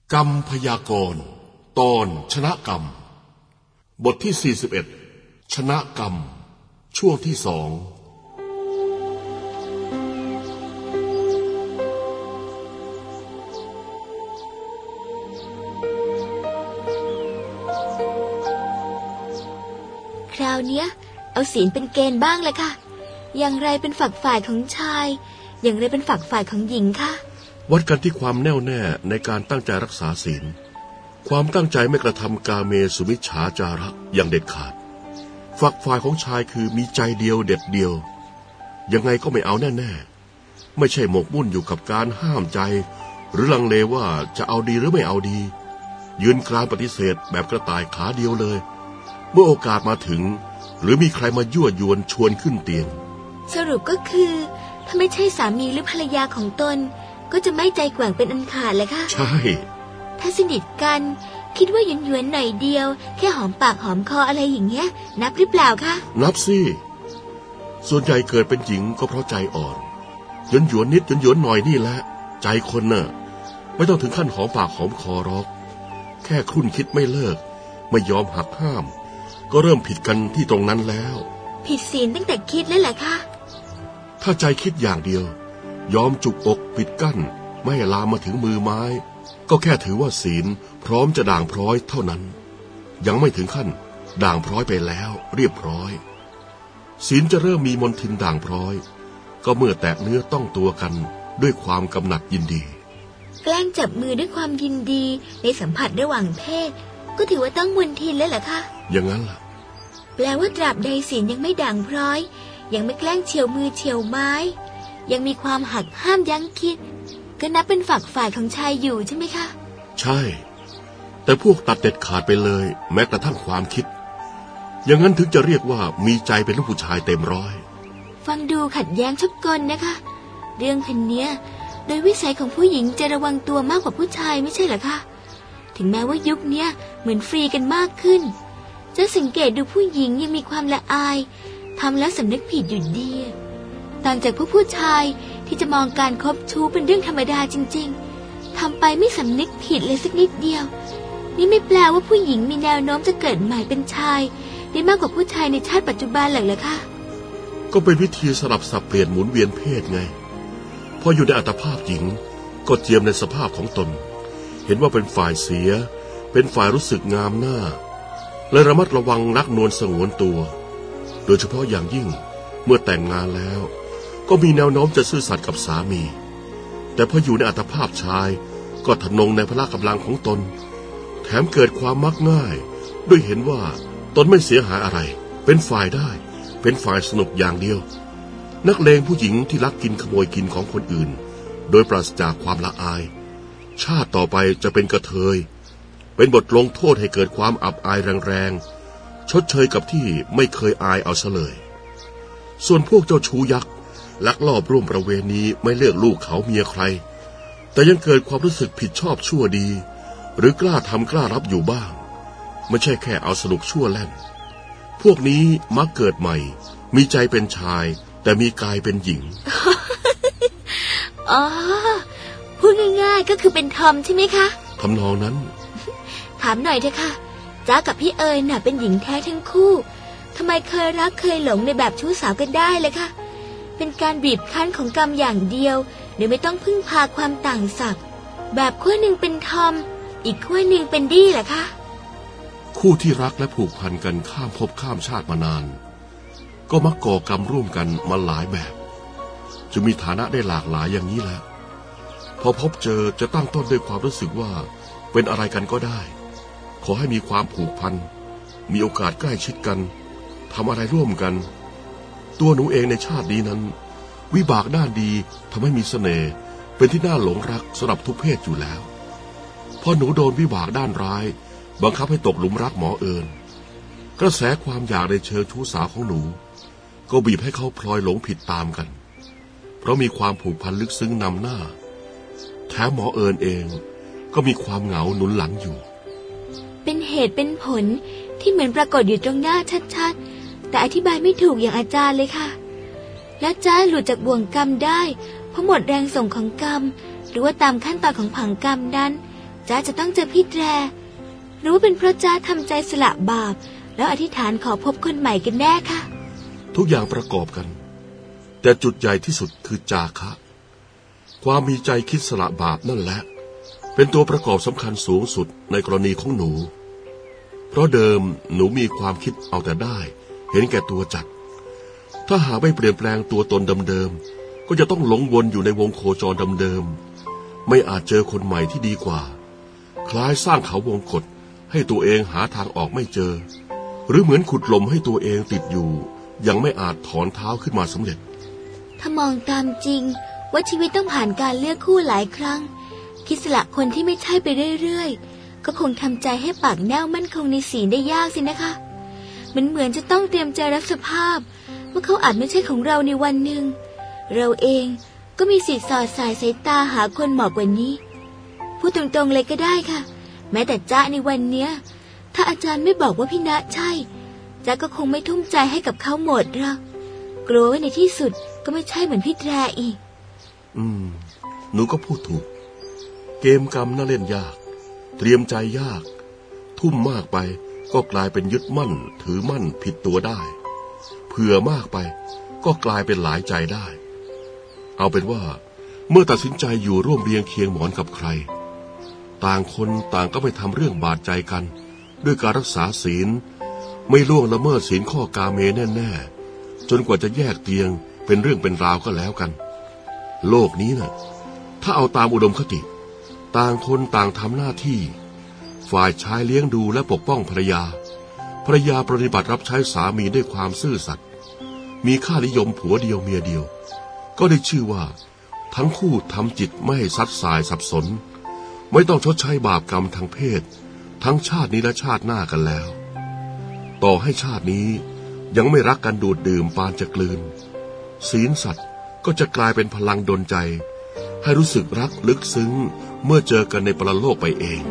กรรมพยากรณ์ตอนชนะกรรมบทที่41ชนะกรรมช่วงที่2 คราวเนี้ยเอาศีลเป็นเกณฑ์บ้างเลยค่ะอย่างไรเป็นฝักฝ่ายของชายอย่างไรเป็นฝักฝ่ายของหญิงค่ะวัดกันที่ความแน่วแน่ในการตั้งใจรักษาศีลความตั้งใจไม่กระทำกาเมสุมิจฉาจาระอย่างเด็ดขาดฝักฝ่ายของชายคือมีใจเดียวเด็ดเดียวยังไงก็ไม่เอาแน่ๆไม่ใช่หมกมุ่นอยู่กับการห้ามใจหรือลังเลว่าจะเอาดีหรือไม่เอาดียืนกรานปฏิเสธแบบกระต่ายขาเดียวเลยเมื่อโอกาสมาถึงหรือมีใครมายั่วยวนชวนขึ้นเตียงสรุปก็คือถ้าไม่ใช่สามีหรือภรรยาของตนก็จะไม่ใจแกว่งเป็นอันขาดเลยค่ะใช่ถ้าสนิทกันคิดว่าหยวนๆหน่อยเดียวแค่หอมปากหอมคออะไรอย่างเงี้ยนับหรือเปล่าคะนับสิส่วนใหญ่เกิดเป็นหญิงก็เพราะใจอ่อนหยวนนิดหยวนหน่อยนี่แหละใจคนน่ะไม่ต้องถึงขั้นหอมปากหอมคอหรอกแค่ครุ่นคิดไม่เลิกไม่ยอมหักห้ามก็เริ่มผิดกันที่ตรงนั้นแล้วผิดศีลตั้งแต่คิดแล้วแหละค่ะถ้าใจคิดอย่างเดียวยอมจุกอกปิดกั้นไม่ให้ลามมาถึงมือไม้ก็แค่ถือว่าศีลพร้อมจะด่างพร้อยเท่านั้นยังไม่ถึงขั้นด่างพร้อยไปแล้วเรียบร้อยศีลจะเริ่มมีมนทินด่างพร้อยก็เมื่อแตะเนื้อต้องตัวกันด้วยความกำหนัดยินดีแกล้งจับมือด้วยความยินดีในสัมผัสระหว่างเพศก็ถือว่าต้องมนทินแล้วเหรอคะอย่างนั้นล่ะแปลว่าตราบใดศีลยังไม่ด่างพร้อยยังไม่แกล้งเฉียวมือเฉียวไม้ยังมีความหักห้ามยั้งคิดก็นับเป็นฝักฝ่ายของชายอยู่ใช่ไหมคะใช่แต่พวกตัดเด็ดขาดไปเลยแม้กระทั่งความคิดอย่างนั้นถึงจะเรียกว่ามีใจเป็นลูกผู้ชายเต็มร้อยฟังดูขัดแย้งชกกลนะคะเรื่องพันเนี้ยโดยวิสัยของผู้หญิงจะระวังตัวมากกว่าผู้ชายไม่ใช่เหรอคะถึงแม้ว่ายุคเนี้ยเหมือนฟรีกันมากขึ้นจะสังเกตดูผู้หญิงยังมีความละอายทำแล้วสำนึกผิดอยู่ดีต่างจากผู้ชายที่จะมองการคบชู้เป็นเรื่องธรรมดาจริงๆทำไปไม่สำนึกผิดเลยสักนิดเดียวนี่ไม่แปลว่าผู้หญิงมีแนวโน้มจะเกิดใหม่เป็นชายได้มากกว่าผู้ชายในชาติปัจจุบันหรือคะก็เป็นวิธีสลับสับเปลี่ยนหมุนเวียนเพศไงพออยู่ในอัตภาพหญิงก็เจียมในสภาพของตนเห็นว่าเป็นฝ่ายเสียเป็นฝ่ายรู้สึกงามหน้าและระมัดระวังรักนวลสงวนตัวโดยเฉพาะอย่างยิ่งเมื่อแต่งงานแล้วก็มีแนวโน้มจะซื่อสัตย์กับสามีแต่พออยู่ในอัตภาพชายก็ทะนงในพละกำลังของตนแถมเกิดความมักง่ายด้วยเห็นว่าตนไม่เสียหายอะไรเป็นฝ่ายได้เป็นฝ่ายสนุกอย่างเดียวนักเลงผู้หญิงที่ลักกินขโมยกินของคนอื่นโดยปราศจากความละอายชาติต่อไปจะเป็นกระเทยเป็นบทลงโทษให้เกิดความอับอายแรงๆชดเชยกับที่ไม่เคยอายเอาซะเลยส่วนพวกเจ้าชู้ยักษ์ลักลอบร่วมประเวณีไม่เลือกลูกเขาเมียใครแต่ยังเกิดความรู้สึกผิดชอบชั่วดีหรือกล้าทำกล้ารับอยู่บ้างไม่ใช่แค่เอาสนุกชั่วแล่นพวกนี้มักเกิดใหม่มีใจเป็นชายแต่มีกายเป็นหญิงอ๋อพูดง่ายๆก็คือเป็นทอมใช่ไหมคะทำนองนั้นถามหน่อยเถอะค่ะจ้ากับพี่เอ๋ยน่ะเป็นหญิงแท้ทั้งคู่ทำไมเคยรักเคยหลงในแบบชู้สาวกันได้เลยคะเป็นการบีบคั้นของกรรมอย่างเดียวโดยไม่ต้องพึ่งพาความต่างศักดิ์แบบขั้วหนึ่งเป็นทอมอีกขั้วหนึ่งเป็นดี้เหรอคะคู่ที่รักและผูกพันกันข้ามภพข้ามชาติมานานก็มักก่อกรรมร่วมกันมาหลายแบบจะมีฐานะได้หลากหลายอย่างนี้แหละพอพบเจอจะตั้งต้นด้วยความรู้สึกว่าเป็นอะไรกันก็ได้ขอให้มีความผูกพันมีโอกาสใกล้ชิดกันทำอะไรร่วมกันตัวหนูเองในชาตินี้นั้นวิบากด้านดีทำให้มีเสน่ห์เป็นที่น่าหลงรักสำหรับทุกเพศอยู่แล้วพอหนูโดนวิบากด้านร้ายบังคับให้ตกหลุมรักหมอเอิญกระแสความอยากในเชิงชู้สาวของหนูก็บีบให้เขาพลอยหลงผิดตามกันเพราะมีความผูกพันลึกซึ้งนำหน้าแถมหมอเอิญเองก็มีความเหงาหนุนหลังอยู่เป็นเหตุเป็นผลที่เหมือนปรากฏอยู่ตรงหน้าชัดๆแต่อธิบายไม่ถูกอย่างอาจารย์เลยค่ะแล้วจ้าหลุดจากบ่วงกรรมได้เพราะหมดแรงส่งของกรรมหรือว่าตามขั้นตอนของผังกรรมนั้นจ้าจะต้องเจอพี่แตรหรือว่าเป็นเพราะจ้าทำใจสละบาปแล้วอธิษฐานขอพบคนใหม่กันแน่ค่ะทุกอย่างประกอบกันแต่จุดใหญ่ที่สุดคือจาคะความมีใจคิดสละบาปนั่นแหละเป็นตัวประกอบสำคัญสูงสุดในกรณีของหนูเพราะเดิมหนูมีความคิดเอาแต่ได้เห็นแก่ตัวจัดถ้าหาไม่เปลี่ยนแปลงตัวตนเดิมๆก็จะต้องหลงวนอยู่ในวงโคจรเดิมๆไม่อาจเจอคนใหม่ที่ดีกว่าคล้ายสร้างเขาวงกฏให้ตัวเองหาทางออกไม่เจอหรือเหมือนขุดหลุมให้ตัวเองติดอยู่ยังไม่อาจถอนเท้าขึ้นมาสำเร็จถ้ามองตามจริงว่าชีวิตต้องผ่านการเลือกคู่หลายครั้งคิดสละคนที่ไม่ใช่ไปเรื่อยๆก็คงทำใจให้ปากแน่วมั่นคงในศีลได้ยากสินะคะเหมือนจะต้องเตรียมใจรับสภาพว่าเขาอาจไม่ใช่ของเราในวันหนึ่งเราเองก็มีสิทธิ์สอดสายสายตาหาคนเหมาะกว่านี้พูดตรงๆเลยก็ได้ค่ะแม้แต่จ๊ะในวันเนี้ยถ้าอาจารย์ไม่บอกว่าพี่ณใช่จ๊ะก็คงไม่ทุ่มใจให้กับเขาหมดหรอกกลัวว่าในที่สุดก็ไม่ใช่เหมือนพี่แตรอีกหนูก็พูดถูกเกมกรรมน่าเล่นยากเตรียมใจยากทุ่มมากไปก็กลายเป็นยึดมั่นถือมั่นผิดตัวได้เผื่อมากไปก็กลายเป็นหลายใจได้เอาเป็นว่าเมื่อตัดสินใจอยู่ร่วมเรียงเคียงหมอนกับใครต่างคนต่างก็ไม่ทำเรื่องบาดใจกันด้วยการรักษาศีลไม่ล่วงละเมิดศีลข้อกาเมแน่ๆจนกว่าจะแยกเตียงเป็นเรื่องเป็นราวก็แล้วกันโลกนี้น่ะถ้าเอาตามอุดมคติต่างคนต่างทำหน้าที่ฝ่ายชายเลี้ยงดูและปกป้องภรรยาปฏิบัติรับใช้สามีด้วยความซื่อสัตย์มีค่านิยมผัวเดียวเมียเดียวก็ได้ชื่อว่าทั้งคู่ทำจิตไม่ให้ซัดสายสับสนไม่ต้องชดใช้บาปกรรมทางเพศทั้งชาตินี้และชาติหน้ากันแล้วต่อให้ชาตินี้ยังไม่รักกันดูดดื่มปานจะกลืนศีลสัตย์ก็จะกลายเป็นพลังดลใจให้รู้สึกรักลึกซึ้งเมื่อเจอกันในปรโลกไปเอง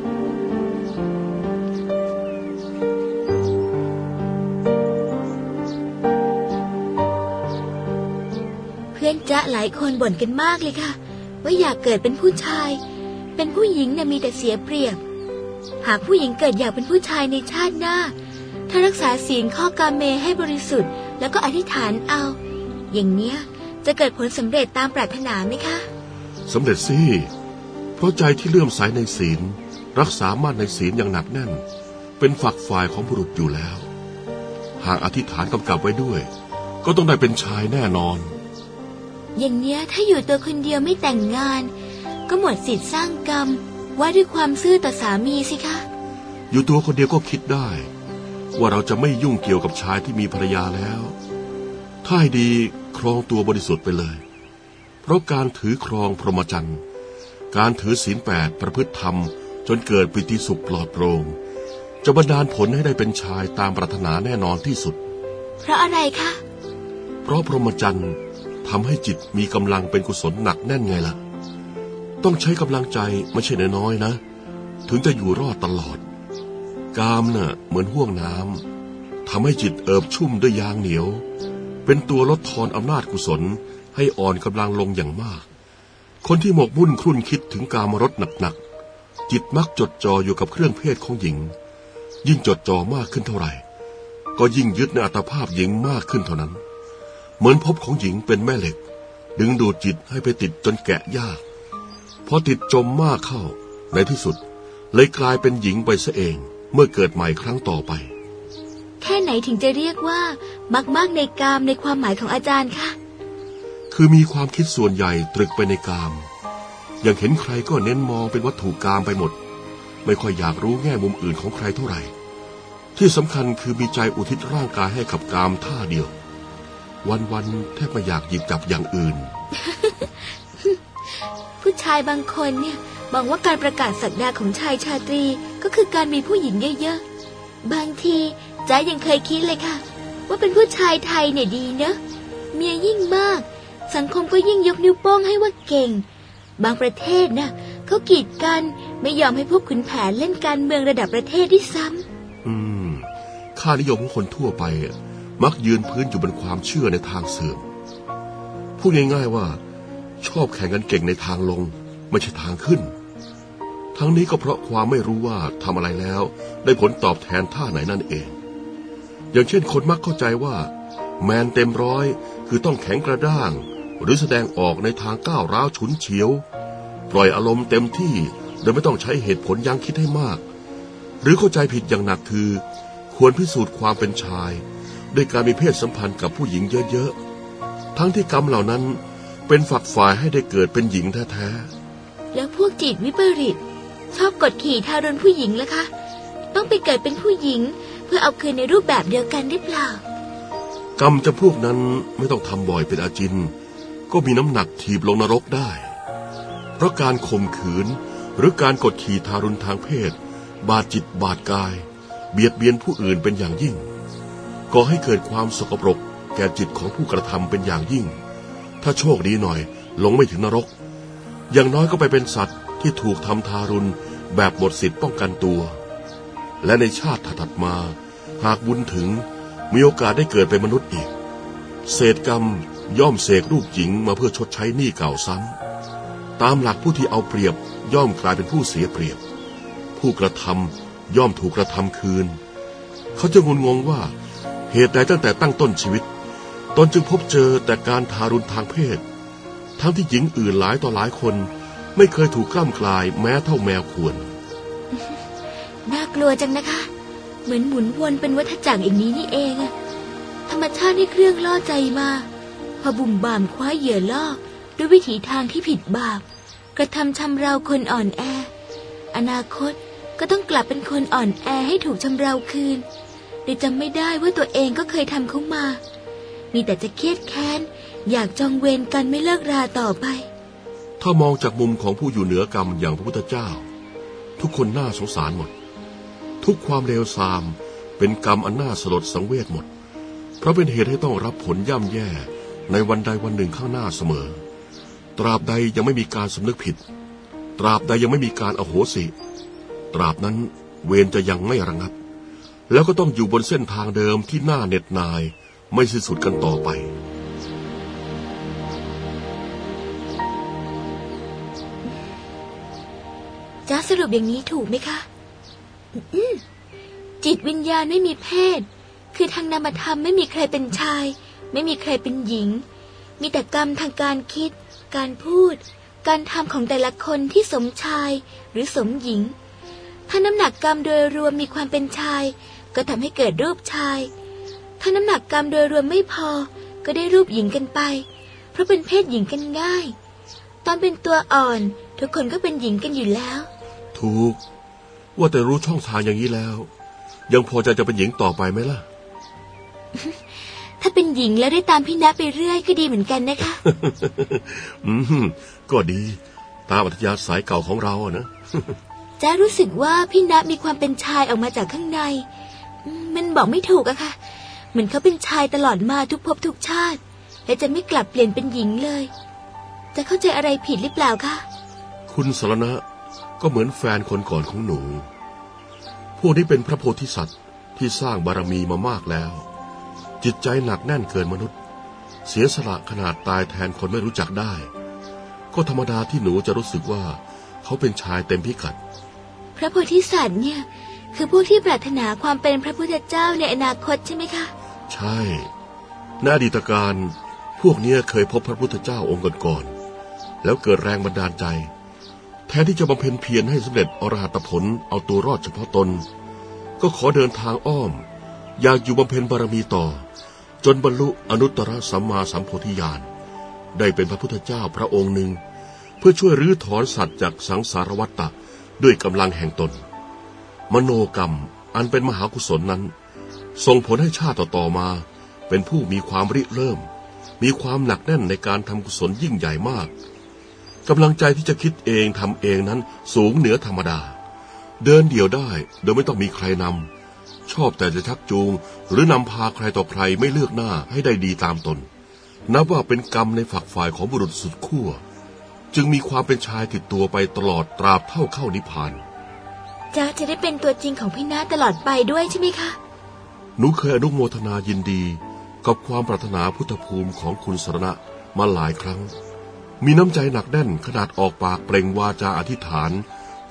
เพื่อนจ๊ะหลายคนบ่นกันมากเลยค่ะว่าอยากเกิดเป็นผู้ชายเป็นผู้หญิงน่ะมีแต่เสียเปรียบหากผู้หญิงเกิดอยากเป็นผู้ชายในชาติหน้าถ้ารักษาศีลข้อกาเมให้บริสุทธิ์แล้วก็อธิษฐานเอาอย่างเนี้ยจะเกิดผลสำเร็จตามปรารถนาไหมคะสำเร็จสิเพราะใจที่เลื่อมใสในศีลรักษามั่นในศีลอย่างหนักแน่นเป็นฝักฝ่ายของบุรุษอยู่แล้วหากอธิษฐานกำกับไว้ด้วยก็ต้องได้เป็นชายแน่นอนอย่างเนี้ยถ้าอยู่ตัวคนเดียวไม่แต่งงานก็หมดสิทธิ์สร้างกรรมว่าด้วยความซื่อต่อสามีสิคะอยู่ตัวคนเดียวก็คิดได้ว่าเราจะไม่ยุ่งเกี่ยวกับชายที่มีภรรยาแล้วถ้าให้ดีครองตัวบริสุทธิ์ไปเลยเพราะการถือครองพรหมจรรย์การถือศีล8ประพฤติธรรมจนเกิดปิติสุขปลอดโปร่งจะบันดาลผลให้ได้เป็นชายตามปรารถนาแน่นอนที่สุดเพราะอะไรคะเพราะพรหมจรรย์ทำให้จิตมีกำลังเป็นกุศลหนักแน่นไงล่ะต้องใช้กำลังใจไม่ใช่น้อยๆนะถึงจะอยู่รอดตลอดกามน่ะเหมือนห่วงน้ำทำให้จิตเอิบชุ่มด้วยยางเหนียวเป็นตัวลดทอนอำนาจกุศลให้อ่อนกำลังลงอย่างมากคนที่หมกมุ่นครุ่นคิดถึงกามรสหนักๆจิตมักจดจ่ออยู่กับเครื่องเพศของหญิงยิ่งจดจ่อมากขึ้นเท่าไหร่ก็ยิ่งยึดในอัตภาพหญิงมากขึ้นเท่านั้นเหมือนภพของหญิงเป็นแม่เหล็กดึงดูดจิตให้ไปติดจนแกะยากพอติดจมมากเข้าในที่สุดเลยกลายเป็นหญิงไปซะเองเมื่อเกิดใหม่ครั้งต่อไปแค่ไหนถึงจะเรียกว่ามากในกามในความหมายของอาจารย์คะคือมีความคิดส่วนใหญ่ตรึกไปในกามอย่างเห็นใครก็เน้นมองเป็นวัตถุกามไปหมดไม่ค่อยอยากรู้แง่มุมอื่นของใครเท่าไหร่ที่สำคัญคือมีใจอุทิศร่างกายให้กับกามท่าเดียววันๆแทบไม่อยากหยิบจับอย่างอื่นผู้ชายบางคนเนี่ยบอกว่าการประกาศศักดาของชายชาตรีก็คือการมีผู้หญิงเยอะๆบางทีจ๊ะยังเคยคิดเลยค่ะว่าเป็นผู้ชายไทยเนี่ยดีเนอะเมียยิ่งมากสังคมก็ยิ่งยกนิ้วโป้งให้ว่าเก่งบางประเทศนะเขากีดกันไม่ยอมให้พวกขุนแผนเล่นการเมืองระดับประเทศด้วยซ้ำค่านิยมของคนทั่วไปมักยืนพื้นอยู่บนความเชื่อในทางเสื่อมพูดง่ายๆว่าชอบแข่งกันเก่งในทางลงไม่ใช่ทางขึ้นทั้งนี้ก็เพราะความไม่รู้ว่าทำอะไรแล้วได้ผลตอบแทนท่าไหนนั่นเองอย่างเช่นคนมักเข้าใจว่าแมนเต็มร้อยคือต้องแข็งกระด้างหรือแสดงออกในทางก้าวร้าวฉุนเฉียวปล่อยอารมณ์เต็มที่โดยไม่ต้องใช้เหตุผลยั้งคิดให้มากหรือเข้าใจผิดอย่างหนักคือควรพิสูจน์ความเป็นชายด้วยการมีเพศสัมพันธ์กับผู้หญิงเยอะๆทั้งที่กรรมเหล่านั้นเป็นฝักฝ่ายให้ได้เกิดเป็นหญิงแท้ๆแล้วพวกจิตวิปริตชอบกดขี่ทารุณผู้หญิงล่ะคะต้องไปเกิดเป็นผู้หญิงเพื่อเอาคืนในรูปแบบเดียวกันหรือเปล่ากรรมจำพวกนั้นไม่ต้องทำบ่อยเป็นอาจินก็มีน้ำหนักถีบลงนรกได้เพราะการข่มขืนหรือการกดขี่ทารุณทางเพศบาดจิตบาดกายเบียดเบียนผู้อื่นเป็นอย่างยิ่งก่อให้เกิดความสกปรกแก่จิตของผู้กระทำเป็นอย่างยิ่งถ้าโชคดีหน่อยลงไม่ถึงนรกอย่างน้อยก็ไปเป็นสัตว์ที่ถูกทำทารุณแบบหมดสิทธิ์ป้องกันตัวและในชาติถัดมาหากบุญถึงมีโอกาสได้เกิดเป็นมนุษย์อีกเศษกรรมย่อมเสกรูปหญิงมาเพื่อชดใช้หนี้เก่าซ้ำตามหลักผู้ที่เอาเปรียบย่อมกลายเป็นผู้เสียเปรียบผู้กระทำย่อมถูกกระทำคืนเขาจะงุนงงว่าเหตุใดตั้งแต่ตั้งต้นชีวิตตนจึงพบเจอแต่การทารุณทางเพศทั้งที่หญิงอื่นหลายต่อหลายคนไม่เคยถูกกล้ำกลายแม้เท่าแมวข่วนน่ากลัวจังนะคะเหมือนหมุนวนเป็นวัฏจักรอย่างนี้นี่เองอะธรรมชาติให้เครื่องล่อใจมาพอบุ่มบ่ามคว้าเหยื่อล่อด้วยวิถีทางที่ผิดบาปกระทำชำเราคนอ่อนแออนาคตก็ต้องกลับเป็นคนอ่อนแอให้ถูกชำเราคืนโดยจำไม่ได้ว่าตัวเองก็เคยทำเขามามีแต่จะเครียดแค้นอยากจองเวรกันไม่เลิกราต่อไปถ้ามองจากมุมของผู้อยู่เหนือกรรมอย่างพระพุทธเจ้าทุกคนน่าสงสารหมดทุกความเลวทรามเป็นกรรมอันน่าสลดสังเวชหมดเพราะเป็นเหตุให้ต้องรับผลย่ำแย่ในวันใดวันหนึ่งข้างหน้าเสมอตราบใดยังไม่มีการสำนึกผิดตราบใดยังไม่มีการอโหสิตราบนั้นเวรจะยังไม่ระงับแล้วก็ต้องอยู่บนเส้นทางเดิมที่น่าเหน็ดหน่ายไม่สิ้นสุดกันต่อไปจะสรุปอย่างนี้ถูกไหมคะจิตวิญญาณไม่มีเพศคือทางนามธรรมไม่มีใครเป็นชายไม่มีใครเป็นหญิงมีแต่กรรมทางการคิดการพูดการทำของแต่ละคนที่สมชายหรือสมหญิงถ้าน้ำหนักกรรมโดยรวมมีความเป็นชายก็ทำให้เกิดรูปชายถ้าน้ำหนักกรรมโดยรวมไม่พอก็ได้รูปหญิงกันไปเพราะเป็นเพศหญิงกันง่ายตอนเป็นตัวอ่อนทุกคนก็เป็นหญิงกันอยู่แล้วถูกว่าแต่รู้ช่องทางอย่างนี้แล้วยังพอจะเป็นหญิงต่อไปไหมล่ะถ้าเป็นหญิงแล้วได้ตามพี่ณไปเรื่อยก็ดีเหมือนกันนะคะก็ดีตามอัธยาศัยเก่าของเราอะนะจะรู้สึกว่าพี่ณมีความเป็นชายออกมาจากข้างในมันบอกไม่ถูกอะค่ะเหมือนเขาเป็นชายตลอดมาทุกภพทุกชาติและจะไม่กลับเปลี่ยนเป็นหญิงเลยจะเข้าใจอะไรผิดหรือเปล่าคะคุณสรณะก็เหมือนแฟนคนก่อนของหนูพวกนี้เป็นพระโพธิสัตว์ที่สร้างบารมีมามากแล้วจิตใจหนักแน่นเกินมนุษย์เสียสละขนาดตายแทนคนไม่รู้จักได้ก็ธรรมดาที่หนูจะรู้สึกว่าเขาเป็นชายเต็มพิกัดพระโพธิสัตว์เนี่ยคือพวกที่ปรารถนาความเป็นพระพุทธเจ้าในอนาคตใช่ไหมคะใช่ในอดีตการพวกนี้เคยพบพระพุทธเจ้าองค์ก่อนๆแล้วเกิดแรงบันดาลใจแทนที่จะบำเพ็ญเพียรให้สำเร็จอรหัตผลเอาตัวรอดเฉพาะตนก็ขอเดินทางอ้อมอยากอยู่บำเพ็ญบารมีต่อจนบรรลุอนุตตรสัมมาสัมโพธิญาณได้เป็นพระพุทธเจ้าพระองค์หนึ่งเพื่อช่วยรื้อถอนสัตว์จากสังสารวัฏฏะด้วยกำลังแห่งตนมโนกรรมอันเป็นมหากุศลนั้นส่งผลให้ชาติต่อมาเป็นผู้มีความริเริ่มมีความหนักแน่นในการทำกุศลยิ่งใหญ่มากกำลังใจที่จะคิดเองทำเองนั้นสูงเหนือธรรมดาเดินเดี่ยวได้โดยไม่ต้องมีใครนำชอบแต่จะชักจูงหรือนำพาใครต่อใครไม่เลือกหน้าให้ได้ดีตามตนนับว่าเป็นกรรมในฝักฝ่ายของบุรุษสุดขั้วจึงมีความเป็นชายติดตัวไปตลอดตราบเท่าเข้านิพพานจะได้เป็นตัวจริงของพี่ณตลอดไปด้วยใช่ไหมคะหนูเคยอนุโมทนายินดีกับความปรารถนาพุทธภูมิของคุณสรณะมาหลายครั้งมีน้ำใจหนักแน่นขนาดออกปากเปล่งวาจาอธิษฐาน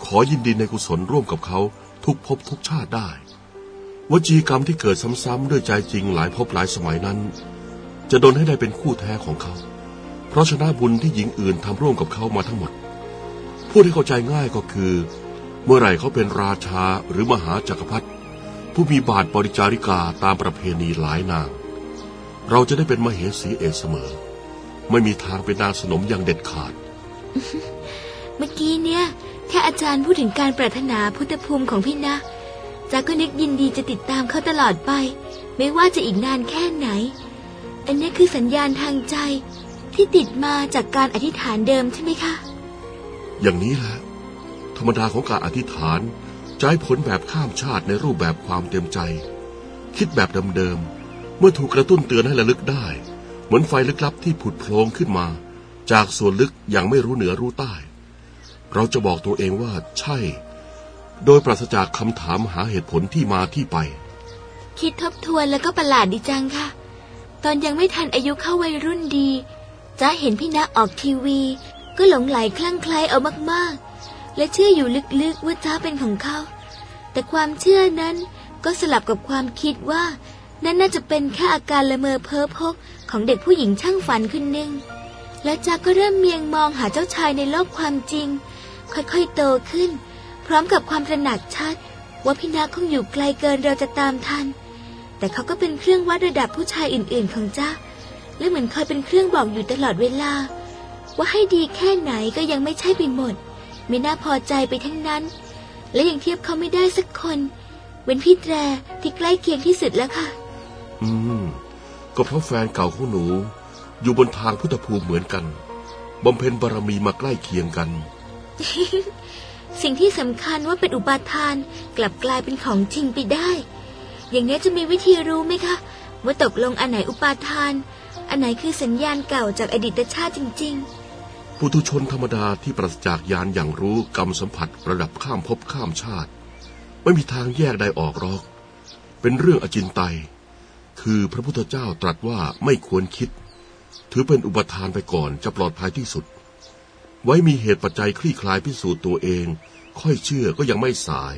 ขอยินดีในกุศลร่วมกับเขาทุกภพทุกชาติได้วจีกรรมที่เกิดซ้ำๆด้วยใจจริงหลายภพหลายสมัยนั้นจะดลให้ได้เป็นคู่แท้ของเขาเพราะชนะบุญที่หญิงอื่นทำร่วมกับเขามาทั้งหมดพูดให้เข้าใจง่ายก็คือเมื่อไหร่เขาเป็นราชาหรือมหาจักรพรรดิผู้มีบาทบริจาริกาตามประเพณีหลายนางเราจะได้เป็นมเหสีเอกเสมอไม่มีทางเป็นนางสนมอย่างเด็ดขาดเมื่อกี้เนี่ยแค่อาจารย์พูดถึงการปรารถนาพุทธภูมิของพี่นะจ๊ะก็นึกยินดีจะติดตามเขาตลอดไปไม่ว่าจะอีกนานแค่ไหนอันนี้คือสัญญาณทางใจที่ติดมาจากการอธิษฐานเดิมใช่ไหมคะอย่างนี้แหละธรรมดาของการอธิษฐานจะให้ผลแบบข้ามชาติในรูปแบบความเต็มใจคิดแบบเดิมๆเมื่อถูกกระตุ้นเตือนให้ระลึกได้เหมือนไฟลึกลับที่ผุดโผล่ขึ้นมาจากส่วนลึกอย่างไม่รู้เหนือรู้ใต้เราจะบอกตัวเองว่าใช่โดยปราศจากคำถามหาเหตุผลที่มาที่ไปคิดทบทวนแล้วก็ประหลาดดีจังค่ะตอนยังไม่ทันอายุเข้าวัยรุ่นดีจ๊ะเห็นพี่ณออกทีวีก็หลงไหลคลั่งไคล้เอามากๆและเชื่ออยู่ลึกๆว่าจ๊ะเป็นของเขาแต่ความเชื่อนั้นก็สลับกับความคิดว่านั่นน่าจะเป็นแค่อาการละเมอเพ้อพกของเด็กผู้หญิงช่างฝันคนหนึ่งและจ๊ะก็เริ่มเมียงมองหาเจ้าชายในโลกความจริงค่อยๆโตขึ้นพร้อมกับความตระหนักชัดว่าพี่ณคงอยู่ไกลเกินเราจะตามทันแต่เขาก็เป็นเครื่องวัดระดับผู้ชายอื่นๆของจ๊ะและเหมือนคอยเป็นเครื่องบอกอยู่ตลอดเวลาว่าให้ดีแค่ไหนก็ยังไม่ใช่ไปหมดไม่น่าพอใจไปทั้งนั้นและยังเทียบเขาไม่ได้สักคนเว้นพี่แตรที่ใกล้เคียงที่สุดแล้วค่ะก็เพราะแฟนเก่าของหนูอยู่บนทางพุทธภูมิเหมือนกันบำเพ็ญบารมีมาใกล้เคียงกันสิ่งที่สำคัญว่าเป็นอุปาทานกลับกลายเป็นของจริงไปได้อย่างนี้จะมีวิธีรู้ไหมคะว่าตกลงอันไหนอุปาทานอันไหนคือสัญญาณเก่าจากอดีตชาติจริงๆปุถุชนธรรมดาที่ปราศจากญาณอย่างรู้กรรมสัมผัสระดับข้ามภพข้ามชาติไม่มีทางแยกได้ออกหรอกเป็นเรื่องอจินไตยคือพระพุทธเจ้าตรัสว่าไม่ควรคิดถือเป็นอุปทานไปก่อนจะปลอดภัยที่สุดไว้มีเหตุปัจจัยคลี่คลายพิสูจน์ตัวเองค่อยเชื่อก็ยังไม่สาย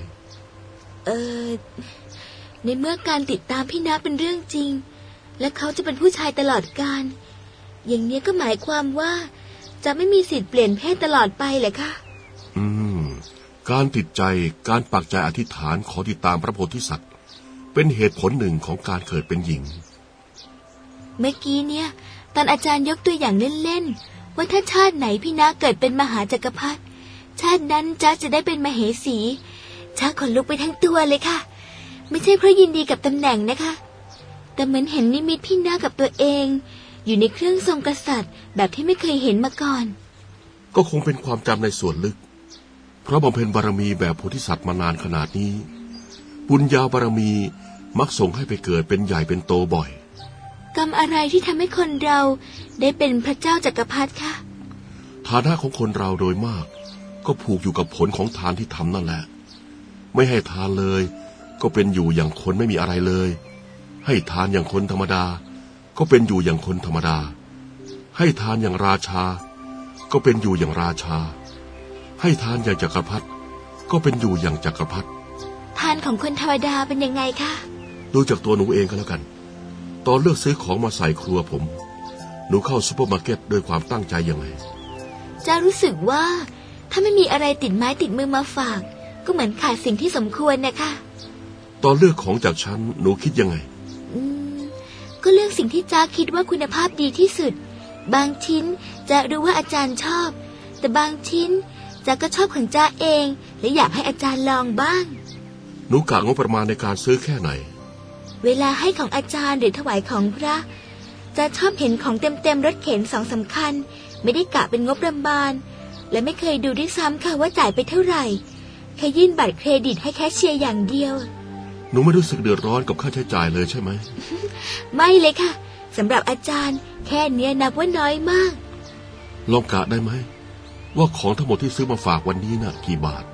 ในเมื่อการติดตามพี่ณเป็นเรื่องจริงและเขาจะเป็นผู้ชายตลอดกาลอย่างนี้ก็หมายความว่าจะไม่มีสิทธิ์เปลี่ยนเพศตลอดไปเหรอคะการติดใจการปักใจอธิษฐานขอติดตามพระโพธิสัตว์เป็นเหตุผลหนึ่งของการเกิดเป็นหญิงเมื่อกี้เนี่ยตอนอาจารย์ยกตัวอย่างเล่นๆว่าถ้าชาติไหนพี่ณเกิดเป็นมหาจักรพรรดิชาตินั้นจ๊ะจะได้เป็นมเหสีจ๊ะขนลุกไปทั้งตัวเลยค่ะไม่ใช่เพราะยินดีกับตำแหน่งนะคะแต่เหมือนเห็นนิมิตพี่ณกับตัวเองอยู่ในเครื่องทรงกษัตริย์แบบที่ไม่เคยเห็นมาก่อนก็คงเป็นความจำในส่วนลึกเพราะบำเพ็ญบารมีแบบโพธิสัตว์มานานขนาดนี้บุญญาบารมีมักส่งให้ไปเกิดเป็นใหญ่เป็นโตบ่อยกรรมอะไรที่ทำให้คนเราได้เป็นพระเจ้าจักรพรรดิคะฐานะของคนเราโดยมากก็ผูกอยู่กับผลของทานที่ทำนั่นแหละไม่ให้ทานเลยก็เป็นอยู่อย่างคนไม่มีอะไรเลยให้ทานอย่างคนธรรมดาก็เป็นอยู่อย่างคนธรรมดาให้ทานอย่างราชาก็เป็นอยู่อย่างราชาให้ทานอย่างจักรพรรดิก็เป็นอยู่อย่างจักรพรรดิทานของคนธรรมดาเป็นยังไงคะดูจากตัวหนูเองก็แล้วกันตอนเลือกซื้อของมาใส่ครัวผมหนูเข้าซุปเปอร์มาร์เก็ตด้วยความตั้งใจยังไงจะรู้สึกว่าถ้าไม่มีอะไรติดไม้ติดมือมาฝากก็เหมือนขาดสิ่งที่สมควรนะคะตอนเลือกของจากฉันหนูคิดยังไงก็เลือกสิ่งที่จ๊ะคิดว่าคุณภาพดีที่สุดบางชิ้นจะรู้ว่าอาจารย์ชอบแต่บางชิ้นจ๊ะก็ชอบของจ๊ะเองและอยากให้อาจารย์ลองบ้างหนูกะงบประมาณในการซื้อแค่ไหนเวลาให้ของอาจารย์หรือถวายของพระจะชอบเห็นของเต็มรถเข็น2 สำคัญไม่ได้กะเป็นงบประมาณและไม่เคยดูด้วยซ้ำค่ะว่าจ่ายไปเท่าไหร่แค่ยื่นบัตรเครดิตให้แคชเชียร์อย่างเดียวหนูไม่รู้สึกเดือดร้อนกับค่าใช้จ่ายเลยใช่ไหมไม่เลยค่ะสำหรับอาจารย์แค่เนี้ยนับว่าน้อยมากลองกะได้ไหมว่าของทั้งหมดที่ซื้อมาฝากวันนี้น่ะกี่บาท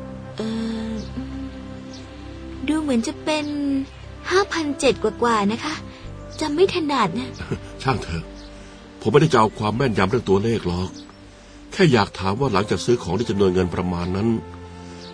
ดูเหมือนจะเป็น 5,700 กว่านะคะจำไม่ถนัดนะช่างเถอะผมไม่ได้จะเอาความแม่นยำเรื่องตัวเลขหรอกแค่อยากถามว่าหลังจากซื้อของที่จำนวนเงินประมาณนั้น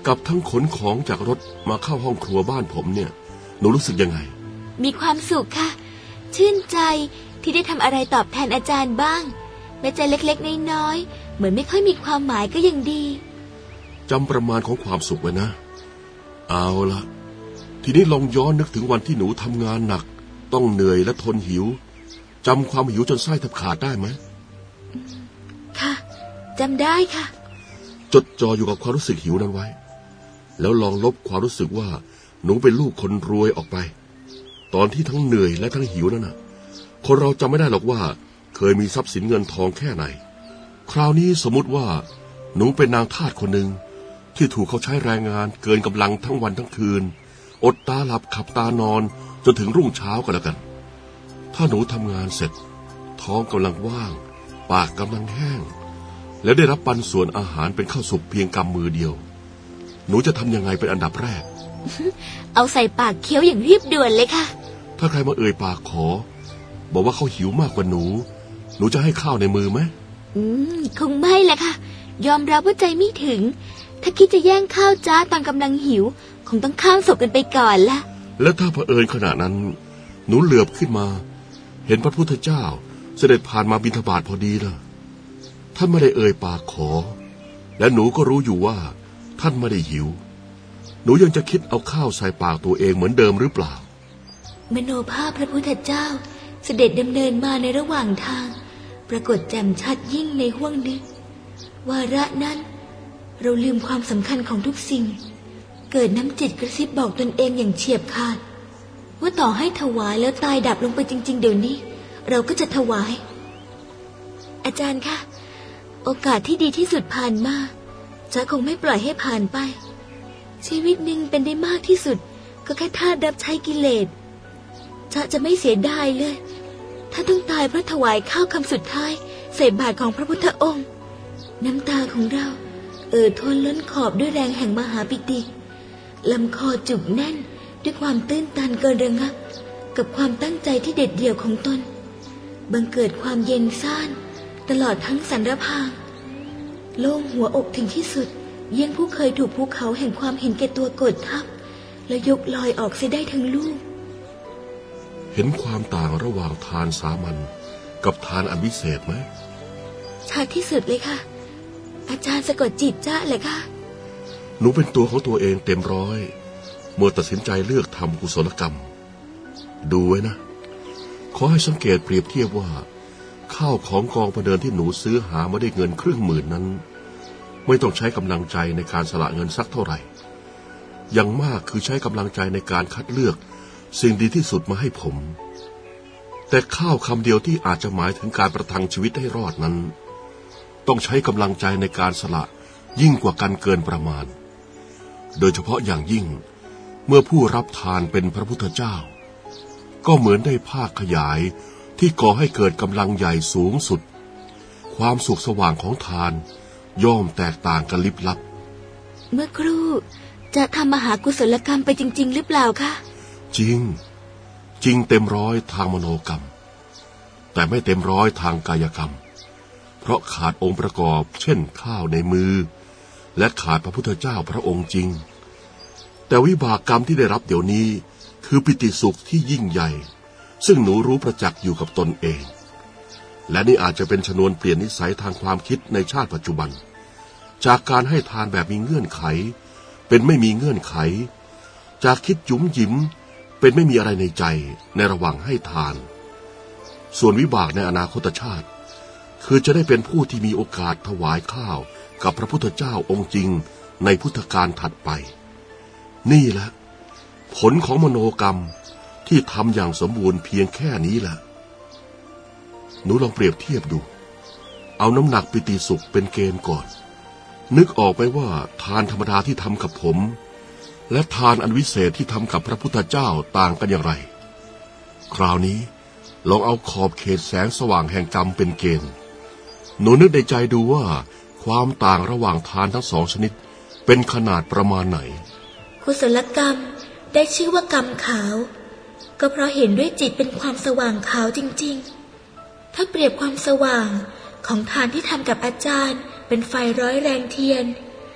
กับทั้งขนของจากรถมาเข้าห้องครัวบ้านผมเนี่ยหนูรู้สึกยังไงมีความสุขค่ะชื่นใจที่ได้ทำอะไรตอบแทนอาจารย์บ้างแม้จะเล็กๆน้อยๆเหมือนไม่ค่อยมีความหมายก็ยังดีจำประมาณของความสุขไว้นะเอาละทีนี้ลองย้อนนึกถึงวันที่หนูทำงานหนักต้องเหนื่อยและทนหิวจำความหิวจนไส้แทบขาดได้ไหมค่ะจำได้ค่ะจดจ่ออยู่กับความรู้สึกหิวนั้นไว้แล้วลองลบความรู้สึกว่าหนูเป็นลูกคนรวยออกไปตอนที่ทั้งเหนื่อยและทั้งหิวนั่นน่ะคนเราจำไม่ได้หรอกว่าเคยมีทรัพย์สินเงินทองแค่ไหนคราวนี้สมมุติว่าหนูเป็นนางทาสคนหนึ่งที่ถูกเขาใช้แรงงานเกินกำลังทั้งวันทั้งคืนอดตาหลับขับตานอนจนถึงรุ่งเช้าก็แล้วกันถ้าหนูทำงานเสร็จท้องกำลังว่างปากกำลังแห้งแล้วได้รับปันส่วนอาหารเป็นข้าวสุกเพียงกำมือเดียวหนูจะทำยังไงเป็นอันดับแรกเอาใส่ปากเคี้ยวอย่างรีบด่วนเลยค่ะถ้าใครมาเอ่ยปากขอบอกว่าเขาหิวมากกว่าหนูจะให้ข้าวในมือไหมคงไม่แหละค่ะยอมรับว่าใจไม่ถึงถ้าคิดจะแย่งข้าวจ้าตอนกำลังหิวคงต้องข้ามศพกันไปก่อนละแล้วถ้าเผอิญขณะนั้นหนูเหลือบขึ้นมาเห็นพระพุทธเจ้าเสด็จผ่านมาบิณฑบาตพอดีล่ะท่านไม่ได้เอ่ยปากขอและหนูก็รู้อยู่ว่าท่านไม่ได้หิวหนูยังจะคิดเอาข้าวใส่ปากตัวเองเหมือนเดิมหรือเปล่ามโนภาพพระพุทธเจ้าเสด็จดำเนินมาในระหว่างทางปรากฏแจ่มชัดยิ่งในห้วงนึกวาระนั้นเราลืมความสำคัญของทุกสิ่งเกิดน้ำจิตกระซิบบอกตนเองอย่างเฉียบขาดว่าต่อให้ถวายแล้วตายดับลงไปจริงๆเดี๋ยวนี้เราก็จะถวายอาจารย์คะโอกาสที่ดีที่สุดผ่านมาจะคงไม่ปล่อยให้ผ่านไปชีวิตหนึ่งเป็นได้มากที่สุดก็แค่ทาสรับใช้กิเลสจะไม่เสียดายเลยถ้าต้องตายเพราะถวายข้าวคำสุดท้ายใส่บาตรของพระพุทธองค์น้ำตาของเราท้นล้นขอบด้วยแรงแห่งมหาปิติลำคอจุกแน่นด้วยความตื้นตันเกินระงับกับความตั้งใจที่เด็ดเดี่ยวของตนบังเกิดความเย็นซ่านตลอดทั้งสันรพางโล่งหัวอกถึงที่สุดเยี่ยงผู้เคยถูกภูเขาแห่งความเห็นแก่ตัวกดทับแล้วยกลอยออกเสียได้ทั้งลูกเห็นความต่างระหว่างทานสามัญกับทานอันวิเศษไหมชัดที่สุดเลยค่ะอาจารย์สะกดจิตจ้าเลยค่ะหนูเป็นตัวของตัวเองเต็มร้อยมัวตัดสินใจเลือกทำกุศลกรรมดูไว้นะขอให้สังเกตเปรียบเทียบว่าข้าวของกองประเดินที่หนูซื้อหามาได้เงิน1,000,000นั้นไม่ต้องใช้กำลังใจในการสละเงินสักเท่าไหร่อย่างมากคือใช้กำลังใจในการคัดเลือกสิ่งดีที่สุดมาให้ผมแต่ข้าวคำเดียวที่อาจจะหมายถึงการประทังชีวิตให้รอดนั้นต้องใช้กำลังใจในการสละยิ่งกว่ากันเกินประมาณโดยเฉพาะอย่างยิ่งเมื่อผู้รับทานเป็นพระพุทธเจ้าก็เหมือนได้ภาคขยายที่ก่อให้เกิดกำลังใหญ่สูงสุดความสุขสว่างของทานย่อมแตกต่างกันลิบลับเมื่อครู่จะทำมหากุศลกรรมไปจริงๆหรือเปล่าคะจริงเต็มร้อยทางมโนกรรมแต่ไม่เต็มร้อยทางกายกรรมเพราะขาดองค์ประกอบเช่นข้าวในมือและขาดพระพุทธเจ้าพระองค์จริงแต่วิบากกรรมที่ได้รับเดี๋ยวนี้คือปิติสุขที่ยิ่งใหญ่ซึ่งหนูรู้ประจักษ์อยู่กับตนเองและนี่อาจจะเป็นชนวนเปลี่ยนนิสัยทางความคิดในชาติปัจจุบันจากการให้ทานแบบมีเงื่อนไขเป็นไม่มีเงื่อนไขจากคิดหยุมหยิมเป็นไม่มีอะไรในใจในระหว่างให้ทานส่วนวิบากในอนาคตชาติคือจะได้เป็นผู้ที่มีโอกาสถวายข้าวกับพระพุทธเจ้าองค์จริงในพุทธกาลถัดไปนี่แหละผลของมโนกรรมที่ทำอย่างสมบูรณ์เพียงแค่นี้แหละหนูลองเปรียบเทียบดูเอาน้ำหนักปิติสุขเป็นเกณฑ์ก่อนนึกออกไหมว่าทานธรรมดาที่ทำกับผมและทานอันวิเศษที่ทำกับพระพุทธเจ้าต่างกันอย่างไรคราวนี้ลองเอาขอบเขตแสงสว่างแห่งกรรมเป็นเกณฑ์หนูนึกในใจดูว่าความต่างระหว่างทานทั้งสองชนิดเป็นขนาดประมาณไหนกุศลกรรมได้ชื่อว่ากรรมขาวก็เพราะเห็นด้วยจิตเป็นความสว่างขาวจริงๆถ้าเปรียบความสว่างของทานที่ทำกับอาจารย์เป็นไฟร้อยแรงเทียนค